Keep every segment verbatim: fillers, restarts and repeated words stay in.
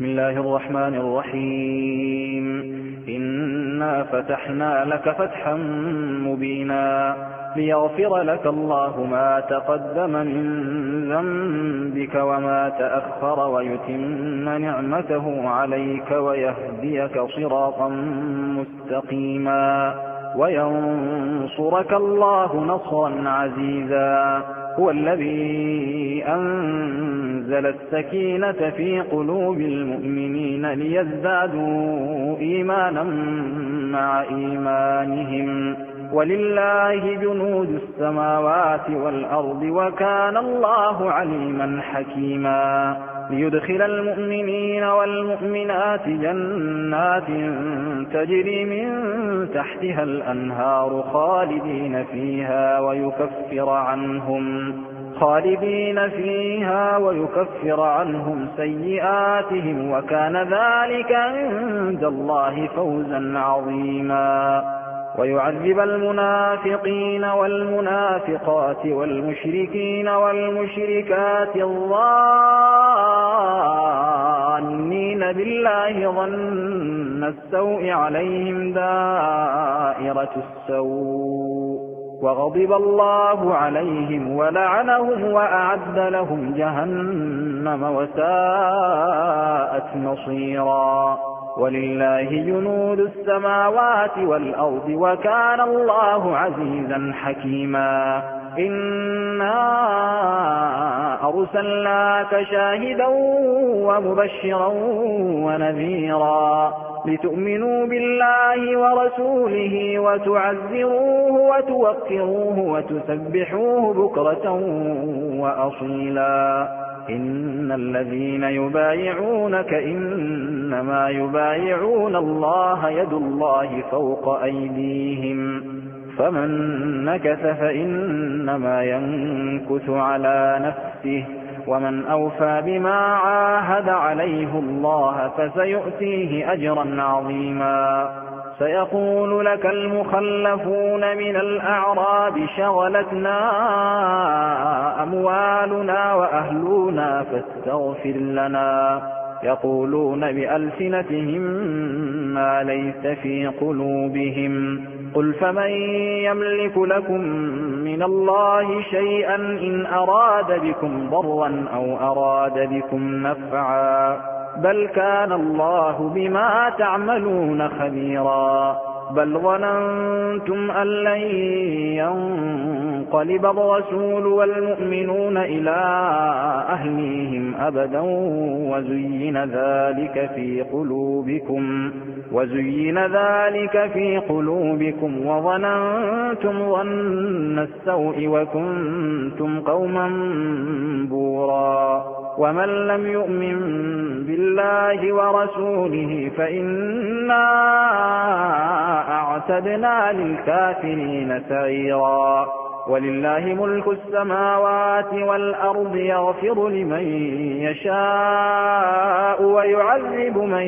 بسم الله الرحمن الرحيم إنا فتحنا لك فتحا مبينا ليغفر لك الله ما تقدم من ذنبك وما تأخر ويتم نعمته عليك ويهديك صراطا مستقيما وينصرك الله نصرا عزيزا هو الذي أنزل السكينة في قلوب المؤمنين ليزدادوا إيمانا مع إيمانهم ولله جنود السماوات والأرض وكان الله عليما حكيما ليدخل المؤمنين والمؤمنات جنات تجري من تحتها الأنهار خالدين فيها ويكفر عنهم خالدين فيها ويكفر عنهم سيئاتهم وكان ذلك عند الله فوزا عظيما ويعذب المنافقين والمنافقات والمشركين والمشركات الظانين بالله ظن السوء عليهم دائرة السوء وغضب الله عليهم ولعنهم وأعد لهم جهنم وساءت مصيرا ولله جنود السماوات والأرض وكان الله عزيزا حكيما إنا أرسلناك شاهدا ومبشرا ونذيرا لتؤمنوا بالله ورسوله وتعزروه وتوقروه وتسبحوه بكرة وأصيلا إن الذين يبايعونك إنما يبايعون الله يد الله فوق أيديهم فمن نكث فإنما ينكث على نفسه ومن أوفى بما عاهد عليه الله فسيؤتيه أجرا عظيما سيقول لك المخلفون من الأعراب شغلتنا أموالنا وأهلنا فاستغفر لنا يقولون بألسنتهم ما ليس في قلوبهم قل فمن يملك لكم من الله شيئا إن أراد بكم ضرا أو أراد بكم نفعا بل كان الله بما تعملون خبيرا بل ظننتم أن لن ينقلب الرسول والمؤمنون إلى أهليهم أبدا وزين ذلك في قلوبكم وزين ذلك في قلوبكم وظننتم ظن السوء وكنتم قوما بورا ومن لم يؤمن بالله ورسوله فإنا أعتدنا للكافرين سعيرا ولله ملك السماوات والأرض يغفر لمن يشاء ويعذب من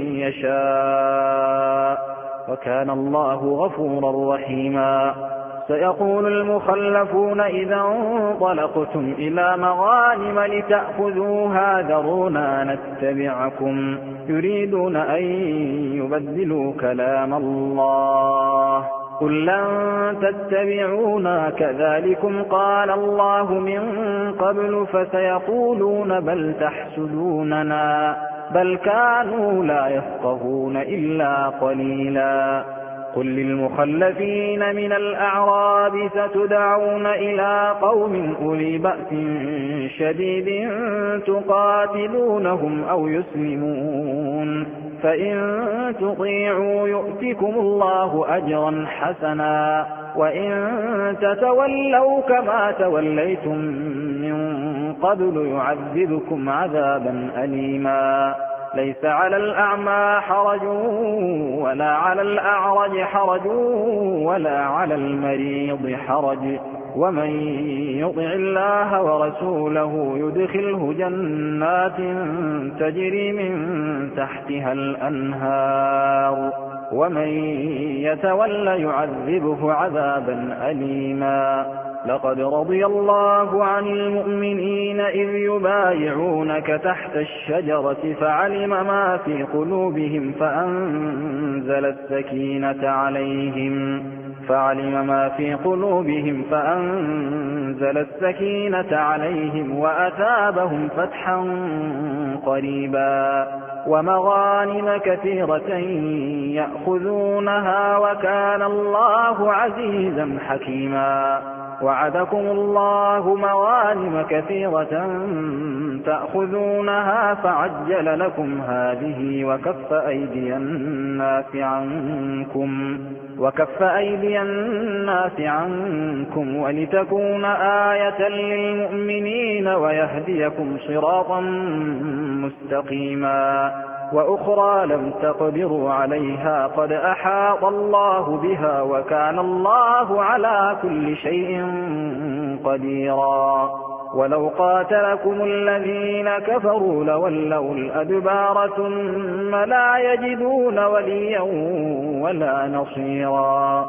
يشاء وكان الله غفورا رحيما سيقول المخلفون إذا انطلقتم إلى مغانم لتأخذوها ذرونا نتبعكم يريدون أن يبدلوا كلام الله قل لن تتبعونا كذلكم قال الله من قبل فسيقولون بل تحسدوننا بل كانوا لا يفقهون إلا قليلا قل للمخلفين من الأعراب ستدعون إلى قوم أولي بأس شديد تقاتلونهم أو يسلمون فإن تطيعوا يؤتكم الله أجرا حسنا وإن تتولوا كما توليتم من قبل يعذبكم عذابا أليما ليس على الأعمى حرج ولا على الأعرج حرج ولا على المريض حرج ومن يطع الله ورسوله يدخله جنات تجري من تحتها الأنهار ومن يتول يعذبه عذابا أليما لقد رضي الله عن المؤمنين إذ يبايعونك تحت الشجرة فعلم ما في قلوبهم فأنزل السكينة عليهم فعلم ما في قلوبهم فأنزل السكينة عليهم وأثابهم فتحا قريبا ومغانم كثيرة يأخذونها وكان الله عزيزا حكيما وعدكم الله مغانم كثيرة تأخذونها فعجل لكم هذه وكف أيدي الناس عنكم وكف أيدي الناس عنكم ولتكون آية للمؤمنين ويهديكم صراطا مستقيما وأخرى لم تقدروا عليها قد أحاط الله بها وكان الله على كل شيء قديرا ولو قاتلكم الذين كفروا لولوا الأدبار ثم لا يجدون وليا ولا نصيرا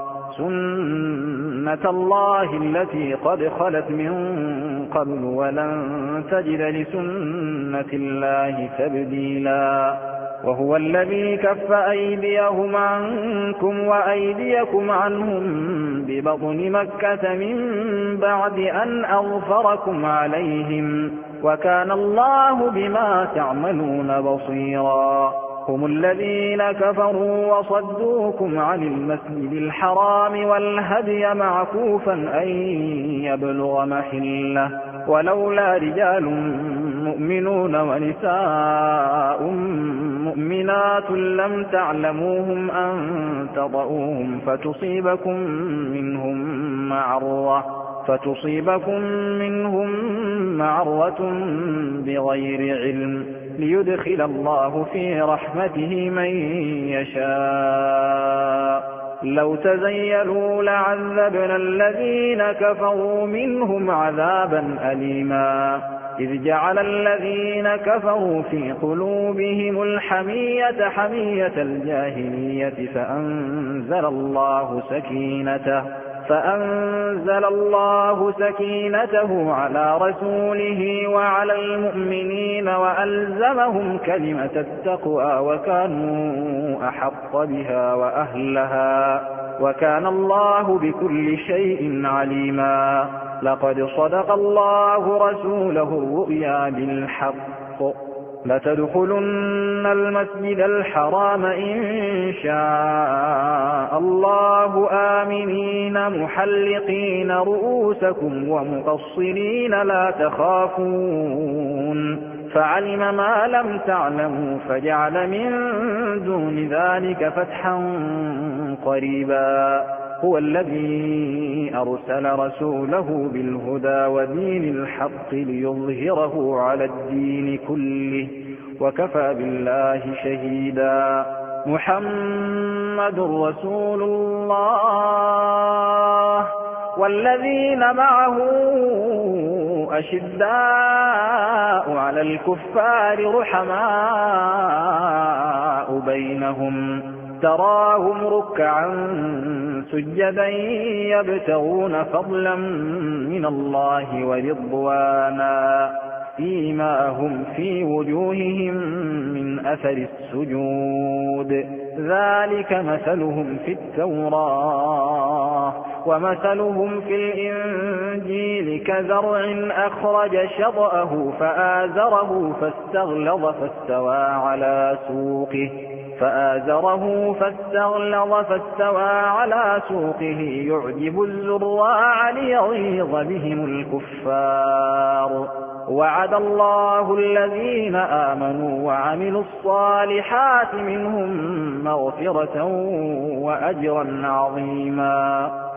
سنة الله التي قد خلت من قبل ولن تجد لسنة الله تبديلا وهو الذي كف أيديهم عنكم وأيديكم عنهم ببطن مكة من بعد أن أظفركم عليهم وكان الله بما تعملون بصيرا هم الذين كفروا وصدوكم عن المسجد الحرام والهدي معكوفا أن يبلغ محله ولولا رجال مؤمنون ونساء مؤمنات لم تعلموهم أن تطؤوهم فتصيبكم منهم معرة فتصيبكم منهم معرة بغير علم ليدخل الله في رحمته من يشاء لو تزيلوا لعذبنا الذين كفروا منهم عذابا أليما إذ جعل الذين كفروا في قلوبهم الحمية حمية الجاهلية فأنزل الله سكينته فأنزل الله سكينته على رسوله وعلى المؤمنين وألزمهم كلمة التقوى وكانوا أحق بها وأهلها وكان الله بكل شيء عليما لقد صدق الله رسوله الرؤيا بالحق لتدخلن المسجد الحرام إن شاء الله آمنين محلقين رؤوسكم ومقصرين لا تخافون فعلم ما لم تعلموا فجعل من دون ذلك فتحا قريبا هو الذي أرسل رسوله بالهدى ودين الحق ليظهره على الدين كله وكفى بالله شهيدا محمد رسول الله والذين معه أشداء على الكفار رحماء بينهم تراهم ركعا سجدا يبتغون فضلا من الله ورضوانا فيما هم في وجوههم من أثر السجود ذلك مثلهم في التوراة ومثلهم في الإنجيل كزرع أخرج شطأه فآزره فاستغلظ فاستوى على سوقه فآزره فاستغلظ فاستوى على سوقه يعجب الزراع ليغيظ بهم الكفار وعد الله الذين آمنوا وعملوا الصالحات منهم مغفرة وأجرا عظيما